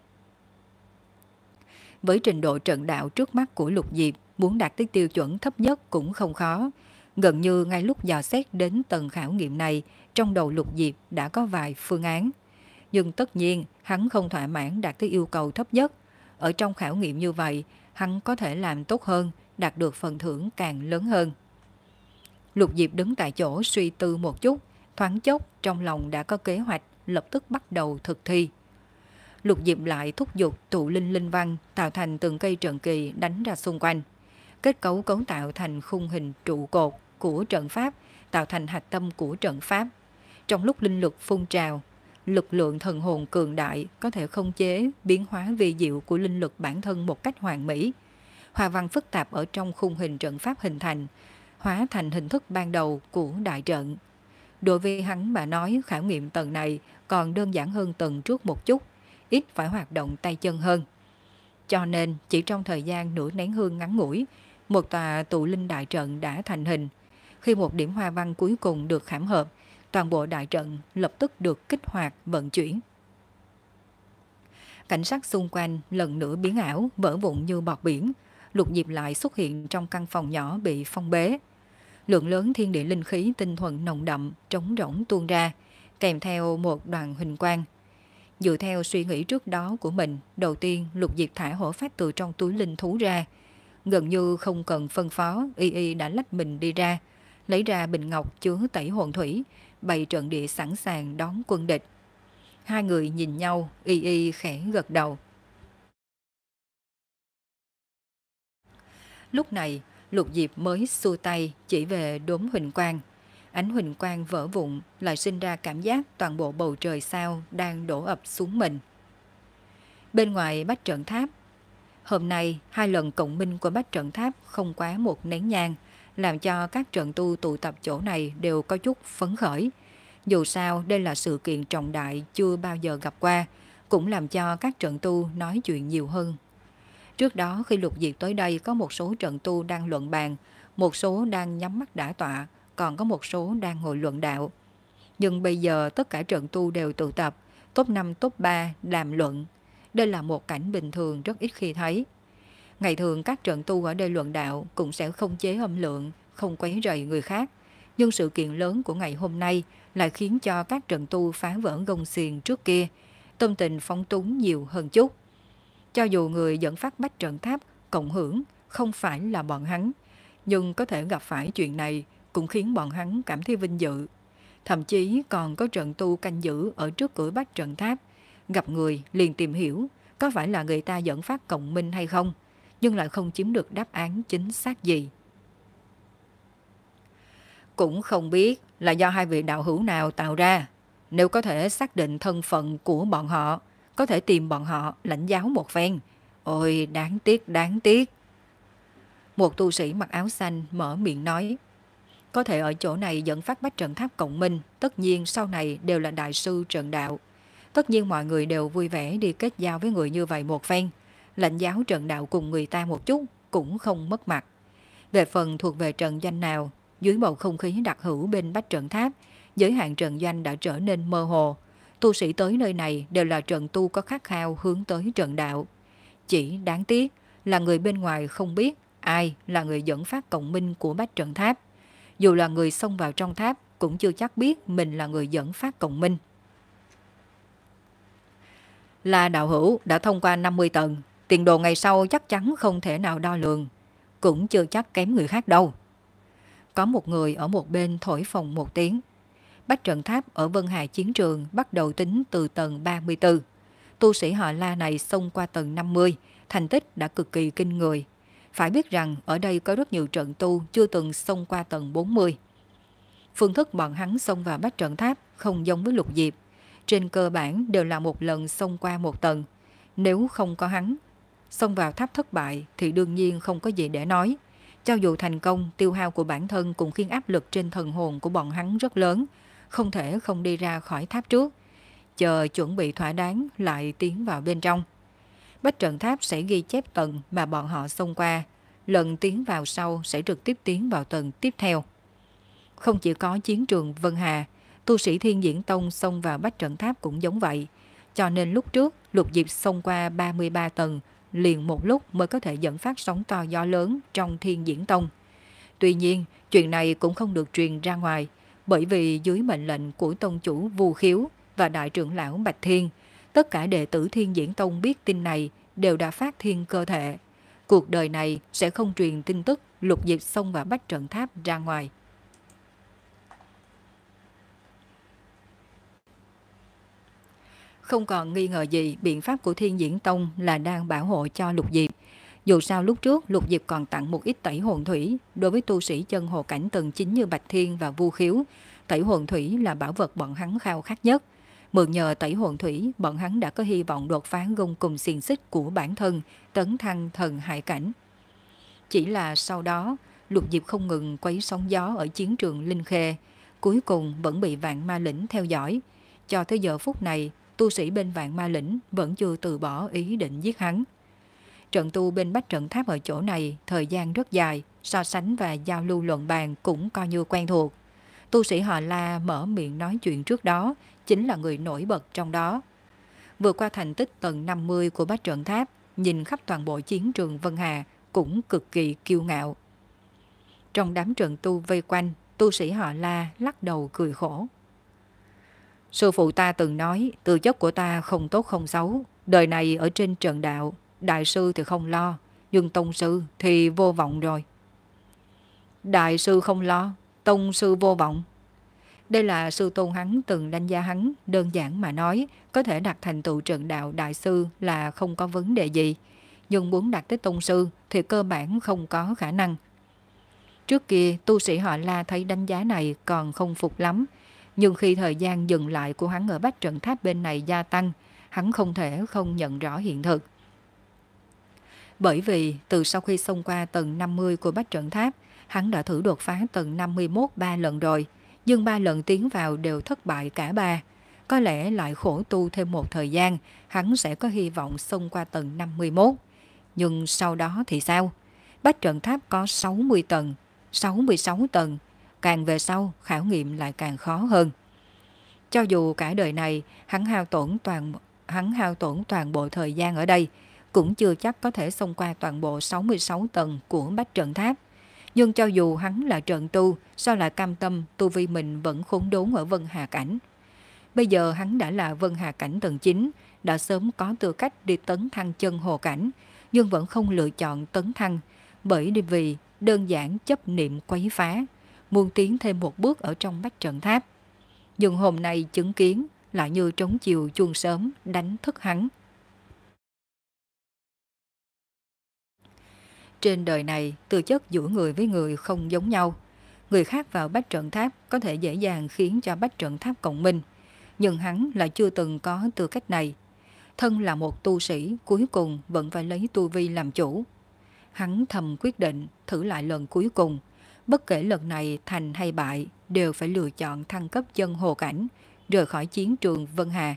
Với trình độ trận đạo trước mắt của Lục Diệp, muốn đạt tới tiêu chuẩn thấp nhất cũng không khó. Gần như ngay lúc dò xét đến tầng khảo nghiệm này, trong đầu Lục Diệp đã có vài phương án. Nhưng tất nhiên, hắn không thỏa mãn đạt tới yêu cầu thấp nhất. Ở trong khảo nghiệm như vậy, hắn có thể làm tốt hơn, đạt được phần thưởng càng lớn hơn. Lục Diệp đứng tại chỗ suy tư một chút, thoáng chốc trong lòng đã có kế hoạch, lập tức bắt đầu thực thi. Lục Diệp lại thúc giục tụ linh linh văn tạo thành từng cây trận kỳ đánh ra xung quanh. Kết cấu cấu tạo thành khung hình trụ cột của trận pháp, tạo thành hạch tâm của trận pháp. Trong lúc linh lực phun trào, lực lượng thần hồn cường đại có thể khống chế biến hóa vi diệu của linh lực bản thân một cách hoàn mỹ. Hoa văn phức tạp ở trong khung hình trận pháp hình thành, hóa thành hình thức ban đầu của đại trận. Đối với hắn mà nói, khảo nghiệm tầng này còn đơn giản hơn tầng trước một chút, ít phải hoạt động tay chân hơn. Cho nên chỉ trong thời gian nửa nén hương ngắn ngủi, một tòa tụ linh đại trận đã thành hình. Khi một điểm hoa văn cuối cùng được khảm hợp, toàn bộ đại trận lập tức được kích hoạt vận chuyển. Cảnh sắc xung quanh lần nữa biến ảo, vỡ vụn như bọt biển. Lục Diệp lại xuất hiện trong căn phòng nhỏ bị phong bế. Lượng lớn thiên địa linh khí tinh thuần nồng đậm trống rỗng tuôn ra, kèm theo một đoàn huỳnh quang. Dựa theo suy nghĩ trước đó của mình, đầu tiên Lục Diệp thả hổ phách từ trong túi linh thú ra. Gần như không cần phân phó, y y đã lách mình đi ra, lấy ra bình ngọc chứa tẩy hồn thủy, bày trận địa sẵn sàng đón quân địch. Hai người nhìn nhau, y y khẽ gật đầu. Lúc này, Lục Diệp mới xua tay chỉ về đốm huỳnh quang. Ánh huỳnh quang vỡ vụn lại sinh ra cảm giác toàn bộ bầu trời sao đang đổ ập xuống mình. Bên ngoài bách trận tháp, hôm nay hai lần cộng minh của bách trận tháp không quá một nén nhang, làm cho các trận tu tụ tập chỗ này đều có chút phấn khởi. Dù sao đây là sự kiện trọng đại chưa bao giờ gặp qua, cũng làm cho các trận tu nói chuyện nhiều hơn. Trước đó khi Lục Diệp tới đây có một số trận tu đang luận bàn, một số đang nhắm mắt đả tọa, còn có một số đang ngồi luận đạo. Nhưng bây giờ tất cả trận tu đều tụ tập, top năm top ba đàm luận. Đây là một cảnh bình thường rất ít khi thấy. Ngày thường các trận tu ở đây luận đạo cũng sẽ không chế âm lượng, không quấy rầy người khác. Nhưng sự kiện lớn của ngày hôm nay lại khiến cho các trận tu phá vỡ gông xiềng trước kia, tâm tình phóng túng nhiều hơn chút. Cho dù người dẫn phát bách trận tháp cộng hưởng không phải là bọn hắn, nhưng có thể gặp phải chuyện này cũng khiến bọn hắn cảm thấy vinh dự. Thậm chí còn có trận tu canh giữ ở trước cửa bách trận tháp, gặp người liền tìm hiểu có phải là người ta dẫn phát cộng minh hay không, nhưng lại không chiếm được đáp án chính xác gì. Cũng không biết là do hai vị đạo hữu nào tạo ra. Nếu có thể xác định thân phận của bọn họ, có thể tìm bọn họ lãnh giáo một phen. Ôi đáng tiếc đáng tiếc. Một tu sĩ mặc áo xanh mở miệng nói. Có thể ở chỗ này dẫn phát bách trận tháp cộng minh, tất nhiên sau này đều là đại sư trận đạo. Tất nhiên mọi người đều vui vẻ đi kết giao với người như vậy một phen. Lãnh giáo trận đạo cùng người ta một chút cũng không mất mặt. Về phần thuộc về trận doanh nào, dưới bầu không khí đặc hữu bên bách trận tháp, giới hạn trận doanh đã trở nên mơ hồ. Tu sĩ tới nơi này đều là trận tu có khát khao hướng tới trận đạo. Chỉ đáng tiếc là người bên ngoài không biết ai là người dẫn phát cộng minh của bách trận tháp. Dù là người xông vào trong tháp cũng chưa chắc biết mình là người dẫn phát cộng minh. La đạo hữu đã thông qua năm mươi tầng, tiền đồ ngày sau chắc chắn không thể nào đo lường, cũng chưa chắc kém người khác đâu. Có một người ở một bên thổi phồng một tiếng. Bách trận tháp ở Vân Hà chiến trường bắt đầu tính từ tầng ba mươi tư. Tu sĩ họ La này xông qua tầng năm mươi, thành tích đã cực kỳ kinh người. Phải biết rằng ở đây có rất nhiều trận tu chưa từng xông qua tầng bốn mươi. Phương thức bọn hắn xông vào bách trận tháp không giống với Lục Diệp. Trên cơ bản đều là một lần xông qua một tầng. Nếu không có hắn xông vào tháp thất bại thì đương nhiên không có gì để nói. Cho dù thành công, tiêu hao của bản thân cũng khiến áp lực trên thần hồn của bọn hắn rất lớn, không thể không đi ra khỏi tháp trước, chờ chuẩn bị thỏa đáng lại tiến vào bên trong. Bách trận tháp sẽ ghi chép tầng mà bọn họ xông qua, lần tiến vào sau sẽ trực tiếp tiến vào tầng tiếp theo. Không chỉ có chiến trường Vân Hà, tu sĩ Thiên Diễn Tông xông vào bách trận tháp cũng giống vậy, cho nên lúc trước Lục Diệp xông qua ba mươi ba tầng liền một lúc mới có thể dẫn phát sóng to gió lớn trong Thiên Diễn Tông. Tuy nhiên, chuyện này cũng không được truyền ra ngoài, bởi vì dưới mệnh lệnh của tông chủ Vu Khiếu và đại trưởng lão Bạch Thiên, tất cả đệ tử Thiên Diễn Tông biết tin này đều đã phát thiên cơ thể. Cuộc đời này sẽ không truyền tin tức Lục Diệp xông vào bách trận tháp ra ngoài. Không còn nghi ngờ gì, biện pháp của Thiên Diễn Tông là đang bảo hộ cho Lục Diệp. Dù sao lúc trước Lục Diệp còn tặng một ít tẩy hồn thủy đối với tu sĩ chân hồ cảnh tầng chín như Bạch Thiên và Vu Khiếu. Tẩy hồn thủy là bảo vật bọn hắn khao khát nhất. Mượn nhờ tẩy hồn thủy, bọn hắn đã có hy vọng đột phá gông cùng xiềng xích của bản thân, tấn thăng thần hải cảnh. Chỉ là sau đó, Lục Diệp không ngừng quấy sóng gió ở chiến trường Linh Khê, cuối cùng vẫn bị Vạn Ma Lĩnh theo dõi. Cho tới giờ phút này, tu sĩ bên Vạn Ma Lĩnh vẫn chưa từ bỏ ý định giết hắn. Trận tu bên bách trận tháp ở chỗ này thời gian rất dài, so sánh và giao lưu luận bàn cũng coi như quen thuộc. Tu sĩ họ La mở miệng nói chuyện trước đó chính là người nổi bật trong đó. Vượt qua thành tích tầng năm mươi của bách trận tháp, nhìn khắp toàn bộ chiến trường Vân Hà cũng cực kỳ kiêu ngạo. Trong đám trận tu vây quanh, tu sĩ họ La lắc đầu cười khổ. Sư phụ ta từng nói tư chất của ta không tốt không xấu, đời này ở trên trận đạo, đại sư thì không lo, nhưng tông sư thì vô vọng rồi. Đại sư không lo, tông sư vô vọng. Đây là sư tôn hắn từng đánh giá hắn, đơn giản mà nói, có thể đạt thành tựu trận đạo đại sư là không có vấn đề gì, nhưng muốn đạt tới tông sư thì cơ bản không có khả năng. Trước kia tu sĩ họ La thấy đánh giá này còn không phục lắm, nhưng khi thời gian dừng lại của hắn ở bách trận tháp bên này gia tăng, hắn không thể không nhận rõ hiện thực. Bởi vì từ sau khi xông qua tầng năm mươi của bách trận tháp, hắn đã thử đột phá tầng năm mươi mốt ba lần rồi, nhưng ba lần tiến vào đều thất bại cả ba. Có lẽ lại khổ tu thêm một thời gian, hắn sẽ có hy vọng xông qua tầng năm mươi mốt. Nhưng sau đó thì sao? Bách trận tháp có sáu mươi tầng, sáu mươi sáu tầng, càng về sau khảo nghiệm lại càng khó hơn. Cho dù cả đời này hắn hao tổn toàn hắn hao tổn toàn bộ thời gian ở đây, cũng chưa chắc có thể xông qua toàn bộ sáu mươi sáu tầng của bách trận tháp. Nhưng cho dù hắn là trận tu, sao lại cam tâm tu vi mình vẫn khốn đốn ở Vân Hà cảnh. Bây giờ hắn đã là Vân Hà cảnh tầng chín, đã sớm có tư cách đi tấn thăng chân hồ cảnh, nhưng vẫn không lựa chọn tấn thăng, bởi vì đơn giản chấp niệm quấy phá, muốn tiến thêm một bước ở trong bách trận tháp. Nhưng hôm nay chứng kiến lại như trống chiều chuông sớm đánh thức hắn. Trên đời này, tư chất giữa người với người không giống nhau. Người khác vào bách trận tháp có thể dễ dàng khiến cho bách trận tháp cộng minh, nhưng hắn lại chưa từng có tư cách này. Thân là một tu sĩ, cuối cùng vẫn phải lấy tu vi làm chủ. Hắn thầm quyết định thử lại lần cuối cùng. Bất kể lần này thành hay bại, đều phải lựa chọn thăng cấp chân hồ cảnh, rời khỏi chiến trường Vân Hà.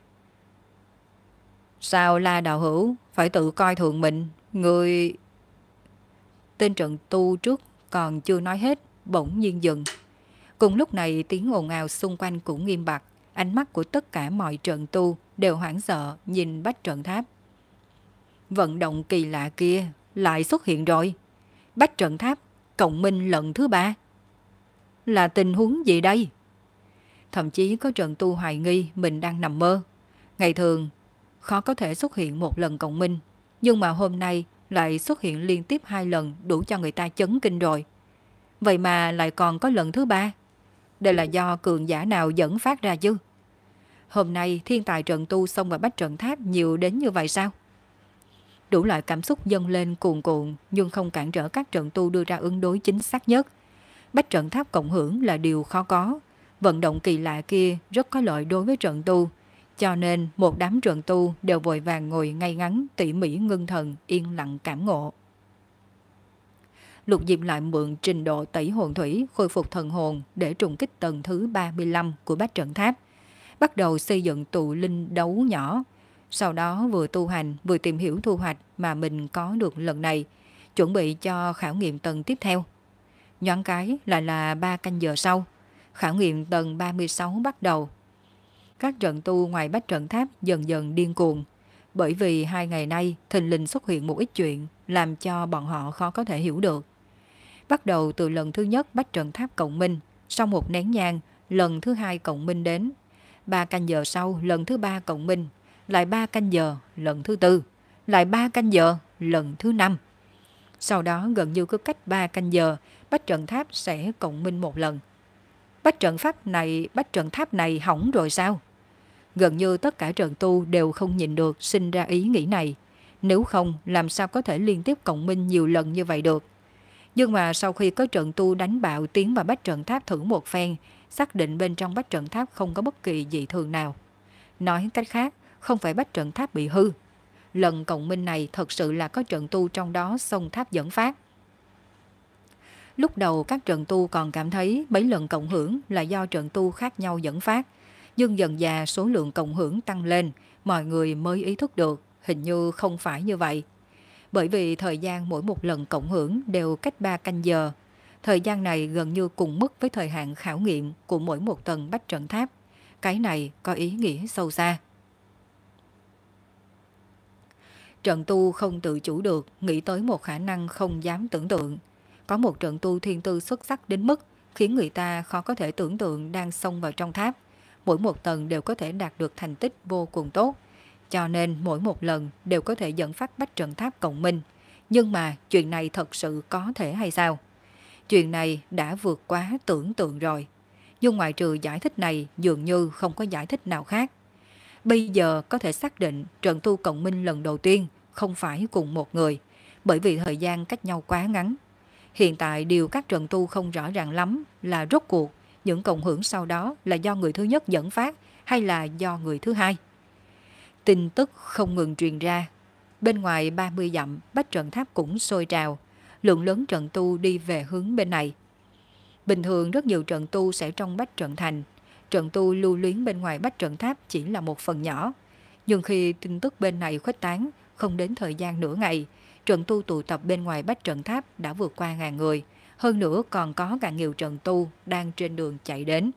Sao La đạo hữu phải tự coi thường mình, người... Tên trận tu trước còn chưa nói hết, bỗng nhiên dừng. Cùng lúc này tiếng ồn ào xung quanh cũng nghiêm bặt, ánh mắt của tất cả mọi trận tu đều hoảng sợ nhìn bách trận tháp. Vận động kỳ lạ kia lại xuất hiện rồi. Bách trận tháp cộng minh lần thứ ba. Là tình huống gì đây? Thậm chí có trận tu hoài nghi mình đang nằm mơ. Ngày thường khó có thể xuất hiện một lần cộng minh, nhưng mà hôm nay lại xuất hiện liên tiếp hai lần đủ cho người ta chấn kinh rồi. Vậy mà lại còn có lần thứ ba. Đây là do cường giả nào dẫn phát ra chứ? Hôm nay thiên tài trận tu xông vào bách trận tháp nhiều đến như vậy sao? Đủ loại cảm xúc dâng lên cuồn cuộn nhưng không cản trở các trận tu đưa ra ứng đối chính xác nhất. Bách trận tháp cộng hưởng là điều khó có. Vận động kỳ lạ kia rất có lợi đối với trận tu. Cho nên một đám trận tu đều vội vàng ngồi ngay ngắn, tỉ mỉ ngưng thần, yên lặng cảm ngộ. Lục Diệp lại mượn trình độ tẩy hồn thủy khôi phục thần hồn để trùng kích tầng thứ ba mươi lăm của bách trận tháp. Bắt đầu xây dựng tụ linh đấu nhỏ. Sau đó vừa tu hành vừa tìm hiểu thu hoạch mà mình có được lần này, chuẩn bị cho khảo nghiệm tầng tiếp theo. Nhoáng cái lại là ba canh giờ sau, khảo nghiệm tầng ba mươi sáu bắt đầu. Các trận tu ngoài bách trận tháp dần dần điên cuồng, bởi vì hai ngày nay thình lình xuất hiện một ít chuyện làm cho bọn họ khó có thể hiểu được. Bắt đầu từ lần thứ nhất bách trận tháp cộng minh, sau một nén nhang, lần thứ hai cộng minh đến. Ba canh giờ sau, lần thứ ba cộng minh, lại ba canh giờ, lần thứ tư, lại ba canh giờ, lần thứ năm. Sau đó gần như cứ cách ba canh giờ, bách trận tháp sẽ cộng minh một lần. Bách trận pháp này, bách trận tháp này hỏng rồi sao? Gần như tất cả trận tu đều không nhìn được sinh ra ý nghĩ này. Nếu không, làm sao có thể liên tiếp cộng minh nhiều lần như vậy được? Nhưng mà sau khi có trận tu đánh bạo tiến vào bách trận tháp thử một phen, xác định bên trong bách trận tháp không có bất kỳ dị thường nào. Nói cách khác, không phải bách trận tháp bị hư. Lần cộng minh này thật sự là có trận tu trong đó xông tháp dẫn phát. Lúc đầu các trận tu còn cảm thấy mấy lần cộng hưởng là do trận tu khác nhau dẫn phát. Nhưng dần dà số lượng cộng hưởng tăng lên, mọi người mới ý thức được hình như không phải như vậy. Bởi vì thời gian mỗi một lần cộng hưởng đều cách ba canh giờ. Thời gian này gần như cùng mức với thời hạn khảo nghiệm của mỗi một tầng bách trận tháp. Cái này có ý nghĩa sâu xa. Trận tu không tự chủ được, nghĩ tới một khả năng không dám tưởng tượng. Có một trận tu thiên tư xuất sắc đến mức khiến người ta khó có thể tưởng tượng đang xông vào trong tháp. Mỗi một tầng đều có thể đạt được thành tích vô cùng tốt. Cho nên mỗi một lần đều có thể dẫn phát bách trận tháp cộng minh. Nhưng mà chuyện này thật sự có thể hay sao? Chuyện này đã vượt quá tưởng tượng rồi. Nhưng ngoại trừ giải thích này dường như không có giải thích nào khác. Bây giờ có thể xác định trận tu cộng minh lần đầu tiên không phải cùng một người, bởi vì thời gian cách nhau quá ngắn. Hiện tại điều các trận tu không rõ ràng lắm là rốt cuộc những cộng hưởng sau đó là do người thứ nhất dẫn phát hay là do người thứ hai. Tin tức không ngừng truyền ra. Bên ngoài ba mươi dặm, bách trận tháp cũng sôi trào. Lượng lớn trận tu đi về hướng bên này. Bình thường rất nhiều trận tu sẽ trong bách trận thành. Trận tu lưu luyến bên ngoài bách trận tháp chỉ là một phần nhỏ. Nhưng khi tin tức bên này khuếch tán, không đến thời gian nửa ngày, trận tu tụ tập bên ngoài bách trận tháp đã vượt qua ngàn người. Hơn nữa còn có càng nhiều trận tu đang trên đường chạy đến.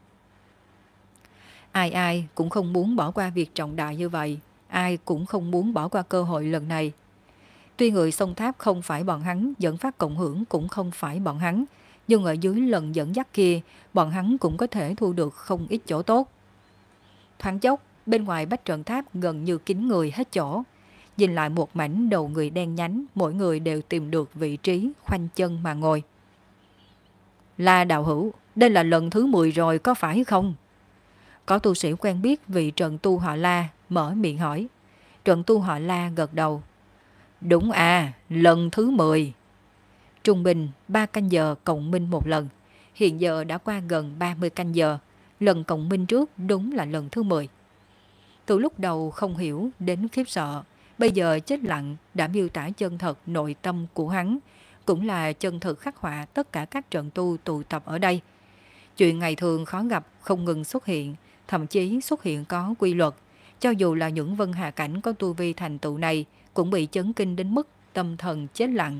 Ai ai cũng không muốn bỏ qua việc trọng đại như vậy. Ai cũng không muốn bỏ qua cơ hội lần này. Tuy người xông tháp không phải bọn hắn, dẫn phát cộng hưởng cũng không phải bọn hắn, nhưng ở dưới lần dẫn dắt kia, bọn hắn cũng có thể thu được không ít chỗ tốt. Thoáng chốc, bên ngoài bách trận tháp gần như kín người hết chỗ. Nhìn lại một mảnh đầu người đen nhánh, mỗi người đều tìm được vị trí khoanh chân mà ngồi. La đạo hữu, đây là lần thứ mười rồi có phải không? Có tu sĩ quen biết vị trận tu họ La, mở miệng hỏi. Trận tu họ La gật đầu. Đúng à, lần thứ mười. Trung bình ba canh giờ cộng minh một lần. Hiện giờ đã qua gần ba mươi canh giờ. Lần cộng minh trước đúng là lần thứ mười. Từ lúc đầu không hiểu đến khiếp sợ, bây giờ chết lặng đã miêu tả chân thật nội tâm của hắn, cũng là chân thực khắc họa tất cả các trận tu tụ tập ở đây. Chuyện ngày thường khó gặp không ngừng xuất hiện, thậm chí xuất hiện có quy luật. Cho dù là những vân hà cảnh có tu vi thành tựu này cũng bị chấn kinh đến mức tâm thần chết lặng.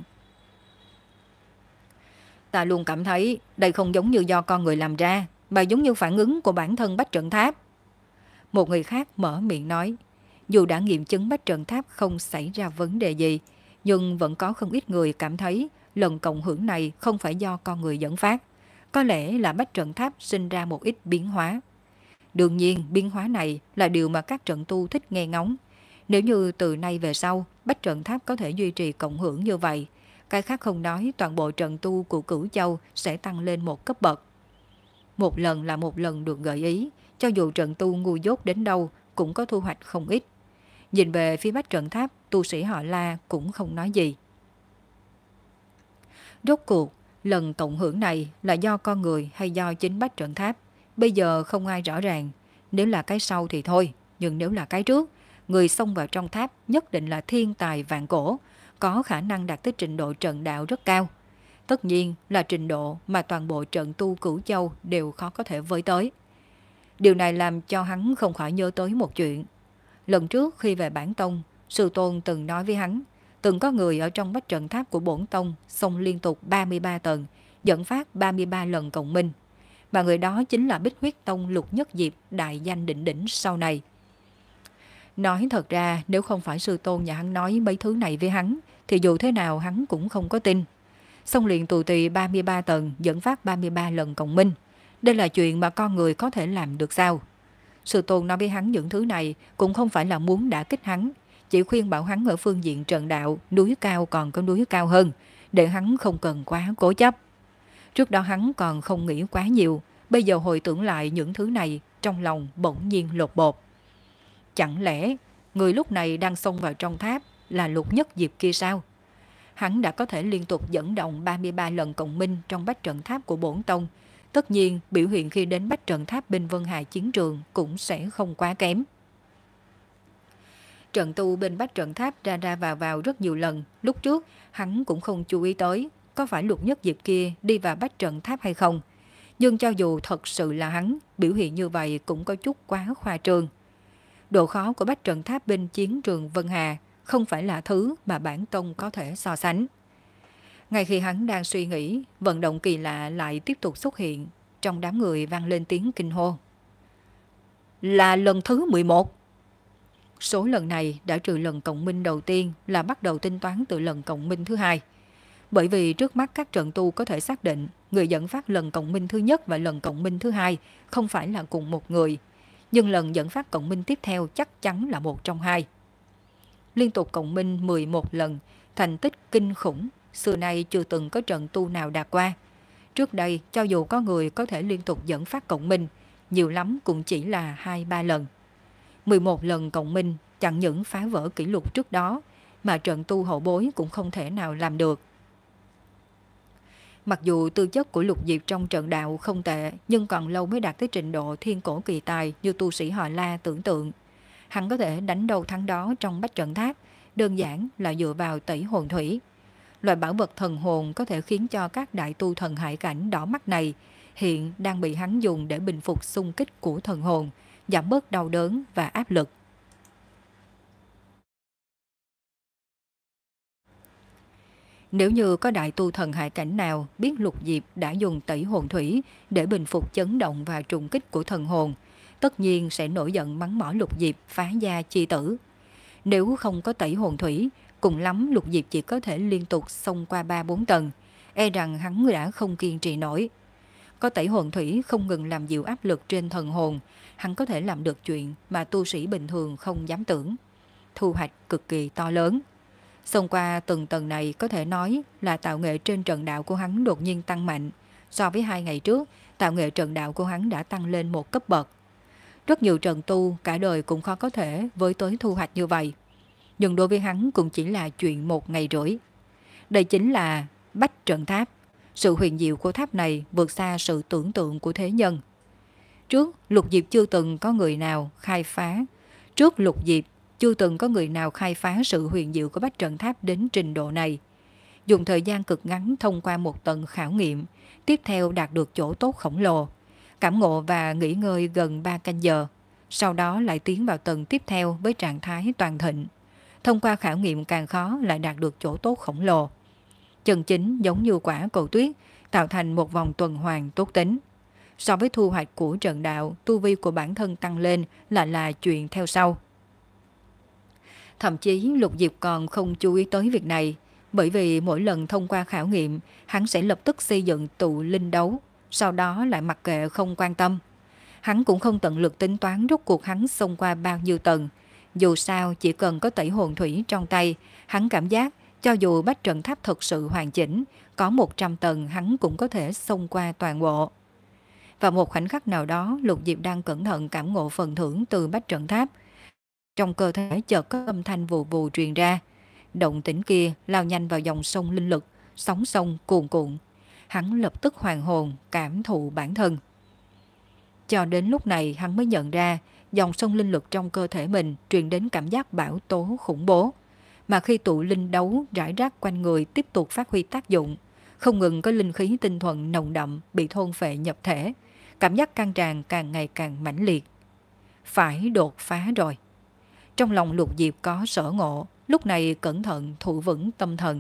Ta luôn cảm thấy đây không giống như do con người làm ra, mà giống như phản ứng của bản thân bách trận tháp. Một người khác mở miệng nói, dù đã nghiệm chứng bách trận tháp không xảy ra vấn đề gì, nhưng vẫn có không ít người cảm thấy lần cộng hưởng này không phải do con người dẫn phát. Có lẽ là bách trận tháp sinh ra một ít biến hóa. Đương nhiên, biến hóa này là điều mà các trận tu thích nghe ngóng. Nếu như từ nay về sau, bách trận tháp có thể duy trì cộng hưởng như vậy, cái khác không nói, toàn bộ trận tu của Cửu Châu sẽ tăng lên một cấp bậc. Một lần là một lần được gợi ý, cho dù trận tu ngu dốt đến đâu cũng có thu hoạch không ít. Nhìn về phía bách trận tháp, tu sĩ họ La cũng không nói gì. Rốt cuộc, lần cộng hưởng này là do con người hay do chính bách trận tháp? Bây giờ không ai rõ ràng. Nếu là cái sau thì thôi, nhưng nếu là cái trước, người xông vào trong tháp nhất định là thiên tài vạn cổ, có khả năng đạt tới trình độ trận đạo rất cao. Tất nhiên là trình độ mà toàn bộ trận tu Cửu Châu đều khó có thể với tới. Điều này làm cho hắn không khỏi nhớ tới một chuyện. Lần trước khi về Bản Tông, sư tôn từng nói với hắn, từng có người ở trong bách trận tháp của Bổn Tông xông liên tục ba mươi ba tầng, dẫn phát ba mươi ba lần cộng minh. Mà người đó chính là Bích Huyết Tông Lục Nhất Diệp, đại danh đỉnh đỉnh sau này. Nói thật ra, nếu không phải sư tôn nhà hắn nói mấy thứ này với hắn, thì dù thế nào hắn cũng không có tin. Xông liền tù tì ba mươi ba tầng, dẫn phát ba mươi ba lần cộng minh. Đây là chuyện mà con người có thể làm được sao? Sư tôn nói với hắn những thứ này cũng không phải là muốn đả kích hắn, chỉ khuyên bảo hắn ở phương diện trận đạo, núi cao còn có núi cao hơn, để hắn không cần quá cố chấp. Trước đó hắn còn không nghĩ quá nhiều, bây giờ hồi tưởng lại những thứ này, trong lòng bỗng nhiên lột bột. Chẳng lẽ người lúc này đang xông vào trong tháp là Lục Nhất Diệp kia sao? Hắn đã có thể liên tục dẫn động ba mươi ba lần cộng minh trong bách trận tháp của Bổn Tông. Tất nhiên, biểu hiện khi đến bách trận tháp bên Vân Hà chiến trường cũng sẽ không quá kém. Trận tu bên bách trận tháp ra ra vào vào rất nhiều lần. Lúc trước, hắn cũng không chú ý tới có phải Lục Nhất Diệp kia đi vào bách trận tháp hay không. Nhưng cho dù thật sự là hắn, biểu hiện như vậy cũng có chút quá khoa trương. Độ khó của bách trận tháp bên chiến trường Vân Hà không phải là thứ mà bản tông có thể so sánh. Ngay khi hắn đang suy nghĩ, vận động kỳ lạ lại tiếp tục xuất hiện. Trong đám người vang lên tiếng kinh hô. Là lần thứ mười một. Số lần này đã trừ lần cộng minh đầu tiên, là bắt đầu tính toán từ lần cộng minh thứ hai. Bởi vì trước mắt các trận tu có thể xác định người dẫn phát lần cộng minh thứ nhất và lần cộng minh thứ hai không phải là cùng một người. Nhưng lần dẫn phát cộng minh tiếp theo chắc chắn là một trong hai. Liên tục cộng minh mười một lần, thành tích kinh khủng, xưa nay chưa từng có trận tu nào đạt qua. Trước đây, cho dù có người có thể liên tục dẫn phát cộng minh, nhiều lắm cũng chỉ là hai ba lần. mười một lần cộng minh chẳng những phá vỡ kỷ lục trước đó, mà trận tu hậu bối cũng không thể nào làm được. Mặc dù tư chất của Lục Diệp trong trận đạo không tệ, nhưng còn lâu mới đạt tới trình độ thiên cổ kỳ tài như tu sĩ họ La tưởng tượng. Hắn có thể đánh đâu thắng đó trong bách trận tháp, đơn giản là dựa vào tẩy hồn thủy. Loại bảo vật thần hồn có thể khiến cho các đại tu thần hải cảnh đỏ mắt này hiện đang bị hắn dùng để bình phục xung kích của thần hồn, giảm bớt đau đớn và áp lực. Nếu như có đại tu thần hải cảnh nào biết Lục Diệp đã dùng tẩy hồn thủy để bình phục chấn động và trùng kích của thần hồn, tất nhiên sẽ nổi giận mắng mỏ Lục Diệp phá gia chi tử. Nếu không có tẩy hồn thủy, cùng lắm Lục Diệp chỉ có thể liên tục xông qua ba bốn tầng, e rằng hắn đã không kiên trì nổi. Có tẩy hồn thủy không ngừng làm dịu áp lực trên thần hồn, hắn có thể làm được chuyện mà tu sĩ bình thường không dám tưởng. Thu hoạch cực kỳ to lớn. Xông qua từng tầng này có thể nói là tạo nghệ trên trận đạo của hắn đột nhiên tăng mạnh. So với hai ngày trước, tạo nghệ trận đạo của hắn đã tăng lên một cấp bậc. Rất nhiều trận tu cả đời cũng khó có thể với tới thu hoạch như vậy. Nhưng đối với hắn cũng chỉ là chuyện một ngày rưỡi. Đây chính là bách trận tháp. Sự huyền diệu của tháp này vượt xa sự tưởng tượng của thế nhân. Trước Lục Diệp chưa từng có người nào khai phá. Trước Lục Diệp chưa từng có người nào khai phá sự huyền diệu của bách trận tháp đến trình độ này. Dùng thời gian cực ngắn thông qua một tầng khảo nghiệm, tiếp theo đạt được chỗ tốt khổng lồ. Cảm ngộ và nghỉ ngơi gần ba canh giờ. Sau đó lại tiến vào tầng tiếp theo với trạng thái toàn thịnh. Thông qua khảo nghiệm càng khó lại đạt được chỗ tốt khổng lồ. Chân chính giống như quả cầu tuyết, tạo thành một vòng tuần hoàn tốt tính. So với thu hoạch của trận đạo, tu vi của bản thân tăng lên là là chuyện theo sau. Thậm chí Lục Diệp còn không chú ý tới việc này, Bởi vì mỗi lần thông qua khảo nghiệm, hắn sẽ lập tức xây dựng tụ linh đấu, sau đó lại mặc kệ không quan tâm. Hắn cũng không tận lực tính toán rốt cuộc hắn xông qua bao nhiêu tầng. Dù sao chỉ cần có tẩy hồn thủy trong tay, hắn cảm giác cho dù bách trận tháp thực sự hoàn chỉnh, có một trăm tầng hắn cũng có thể xông qua toàn bộ. Vào một khoảnh khắc nào đó, Lục Diệp đang cẩn thận cảm ngộ phần thưởng từ bách trận tháp. Trong cơ thể chợt có âm thanh vù vù truyền ra. Động tĩnh kia lao nhanh vào dòng sông linh lực, sóng sông cuồn cuộn. Hắn lập tức hoàn hồn, cảm thụ bản thân. Cho đến lúc này hắn mới nhận ra dòng sông linh lực trong cơ thể mình truyền đến cảm giác bão tố khủng bố. Mà khi tụ linh đấu rải rác quanh người tiếp tục phát huy tác dụng, không ngừng có linh khí tinh thuần nồng đậm bị thôn phệ nhập thể, cảm giác căng tràn càng ngày càng mãnh liệt. Phải đột phá rồi. Trong lòng Lục Diệp có sở ngộ, lúc này cẩn thận thủ vững tâm thần.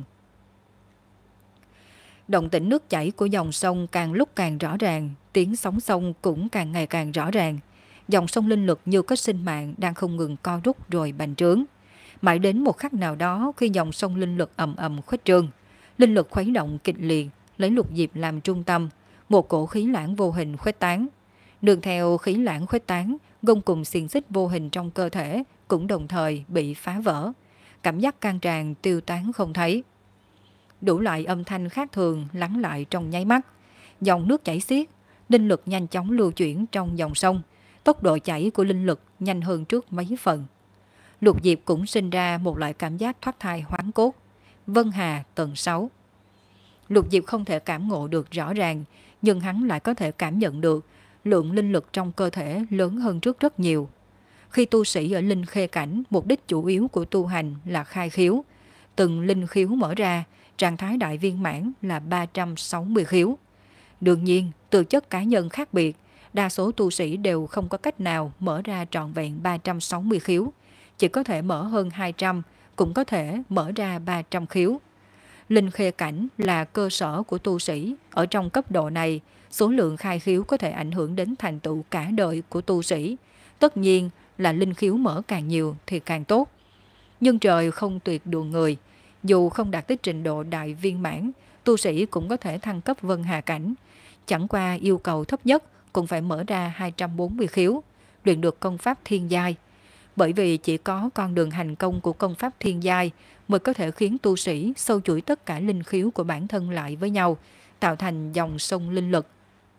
Động tĩnh nước chảy của dòng sông càng lúc càng rõ ràng, tiếng sóng sông cũng càng ngày càng rõ ràng. Dòng sông linh lực như có sinh mạng đang không ngừng co rút rồi bành trướng. Mãi đến một khắc nào đó khi dòng sông linh lực ầm ầm khuếch trương, linh lực khuấy động kịch liệt, lấy Lục Diệp làm trung tâm, một cổ khí lãng vô hình khuếch tán. Đường theo khí lãng khuếch tán, gông cùng xiềng xích vô hình trong cơ thể cũng đồng thời bị phá vỡ. Cảm giác căng tràn tiêu tán không thấy. Đủ loại âm thanh khác thường lắng lại trong nháy mắt. Dòng nước chảy xiết, linh lực nhanh chóng lưu chuyển trong dòng sông. Tốc độ chảy của linh lực nhanh hơn trước mấy phần. Lục Diệp cũng sinh ra một loại cảm giác thoát thai hoán cốt. Vân Hà tầng sáu. Lục Diệp không thể cảm ngộ được rõ ràng, nhưng hắn lại có thể cảm nhận được lượng linh lực trong cơ thể lớn hơn trước rất nhiều. Khi tu sĩ ở linh khê cảnh, mục đích chủ yếu của tu hành là khai khiếu. Từng linh khiếu mở ra, trạng thái đại viên mãn là ba trăm sáu mươi khiếu. Đương nhiên, từ chất cá nhân khác biệt, đa số tu sĩ đều không có cách nào mở ra trọn vẹn ba trăm sáu mươi khiếu. Chỉ có thể mở hơn hai trăm, cũng có thể mở ra ba trăm khiếu. Linh khê cảnh là cơ sở của tu sĩ. Ở trong cấp độ này, số lượng khai khiếu có thể ảnh hưởng đến thành tựu cả đời của tu sĩ. Tất nhiên là linh khiếu mở càng nhiều thì càng tốt. Nhưng trời không tuyệt đùa người. Dù không đạt tới trình độ đại viên mãn, tu sĩ cũng có thể thăng cấp Vân Hà cảnh. Chẳng qua yêu cầu thấp nhất cũng phải mở ra hai trăm bốn mươi khiếu, luyện được công pháp thiên giai. Bởi vì chỉ có con đường hành công của công pháp thiên giai mới có thể khiến tu sĩ sâu chuỗi tất cả linh khiếu của bản thân lại với nhau, tạo thành dòng sông linh lực.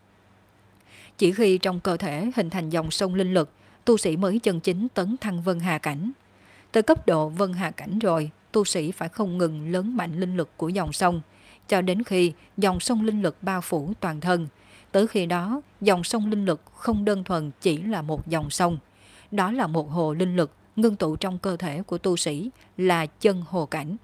Chỉ khi trong cơ thể hình thành dòng sông linh lực, tu sĩ mới chân chính tấn thăng Vân Hà cảnh. Tới cấp độ Vân Hà cảnh rồi, tu sĩ phải không ngừng lớn mạnh linh lực của dòng sông, cho đến khi dòng sông linh lực bao phủ toàn thân. Tới khi đó, dòng sông linh lực không đơn thuần chỉ là một dòng sông. Đó là một hồ linh lực ngưng tụ trong cơ thể của tu sĩ, là chân hồ cảnh.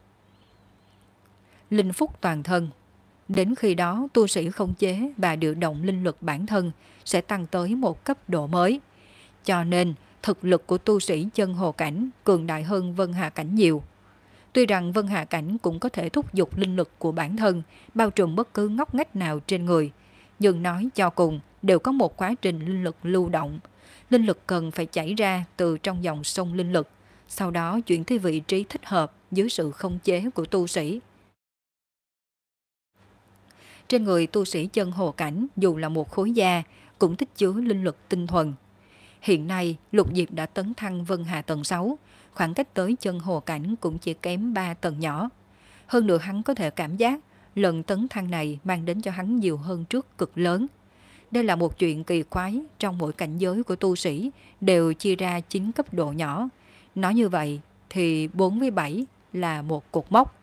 Linh phúc toàn thân. Đến khi đó, tu sĩ khống chế và điều động linh lực bản thân sẽ tăng tới một cấp độ mới. Cho nên, thực lực của tu sĩ chân hồ cảnh cường đại hơn Vân Hà cảnh nhiều. Tuy rằng Vân Hà cảnh cũng có thể thúc giục linh lực của bản thân, bao trùm bất cứ ngóc ngách nào trên người, nhưng nói cho cùng đều có một quá trình linh lực lưu động. Linh lực cần phải chảy ra từ trong dòng sông linh lực, sau đó chuyển tới vị trí thích hợp dưới sự khống chế của tu sĩ. Trên người tu sĩ chân hồ cảnh dù là một khối da cũng tích chứa linh lực tinh thuần. Hiện nay Lục Diệp đã tấn thăng Vân Hà tầng sáu, khoảng cách tới chân hồ cảnh cũng chỉ kém ba tầng nhỏ. Hơn nữa hắn có thể cảm giác lần tấn thăng này mang đến cho hắn nhiều hơn trước cực lớn. Đây là một chuyện kỳ quái, trong mỗi cảnh giới của tu sĩ đều chia ra chín cấp độ nhỏ. Nói như vậy thì bốn với bảy là một cột mốc.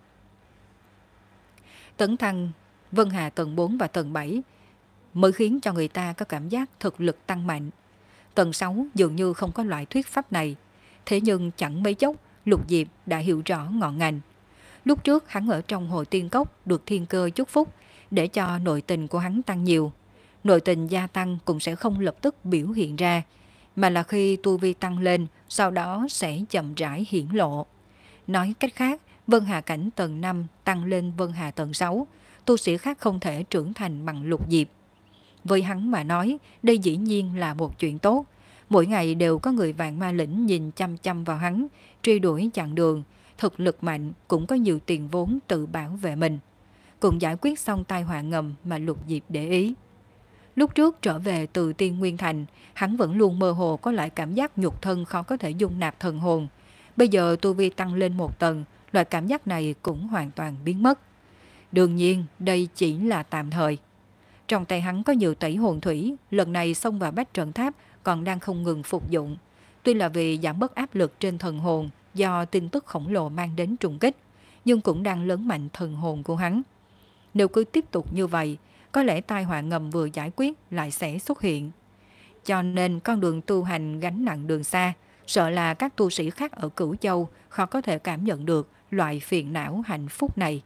Tấn thăng Vân Hà tầng bốn và tầng bảy mới khiến cho người ta có cảm giác thực lực tăng mạnh. Tầng sáu dường như không có loại thuyết pháp này. Thế nhưng chẳng mấy chốc, Lục Diệp đã hiểu rõ ngọn ngành. Lúc trước hắn ở trong Hồ Tiên Cốc được thiên cơ chúc phúc để cho nội tình của hắn tăng nhiều. Nội tình gia tăng cũng sẽ không lập tức biểu hiện ra, mà là khi tu vi tăng lên, sau đó sẽ chậm rãi hiển lộ. Nói cách khác, Vân Hà cảnh tầng năm tăng lên Vân Hà tầng sáu, tu sĩ khác không thể trưởng thành bằng Lục Diệp. Với hắn mà nói, đây dĩ nhiên là một chuyện tốt. Mỗi ngày đều có người vạn ma lĩnh nhìn chăm chăm vào hắn, truy đuổi chặn đường, thực lực mạnh cũng có nhiều tiền vốn tự bảo vệ mình. Cùng giải quyết xong tai họa ngầm mà Lục Diệp để ý. Lúc trước trở về từ Tiên Nguyên Thành, hắn vẫn luôn mơ hồ có loại cảm giác nhục thân khó có thể dung nạp thần hồn. Bây giờ tu vi tăng lên một tầng, loại cảm giác này cũng hoàn toàn biến mất. Đương nhiên, đây chỉ là tạm thời. Trong tay hắn có nhiều tẩy hồn thủy, lần này xông vào bách trận tháp còn đang không ngừng phục dụng. Tuy là vì giảm bớt áp lực trên thần hồn do tin tức khổng lồ mang đến trùng kích, nhưng cũng đang lớn mạnh thần hồn của hắn. Nếu cứ tiếp tục như vậy, có lẽ tai họa ngầm vừa giải quyết lại sẽ xuất hiện. Cho nên con đường tu hành gánh nặng đường xa, sợ là các tu sĩ khác ở Cửu Châu khó có thể cảm nhận được loại phiền não hạnh phúc này.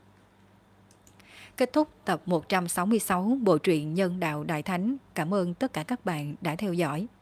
Kết thúc tập một trăm sáu mươi sáu bộ truyện Nhân Đạo Đại Thánh. Cảm ơn tất cả các bạn đã theo dõi.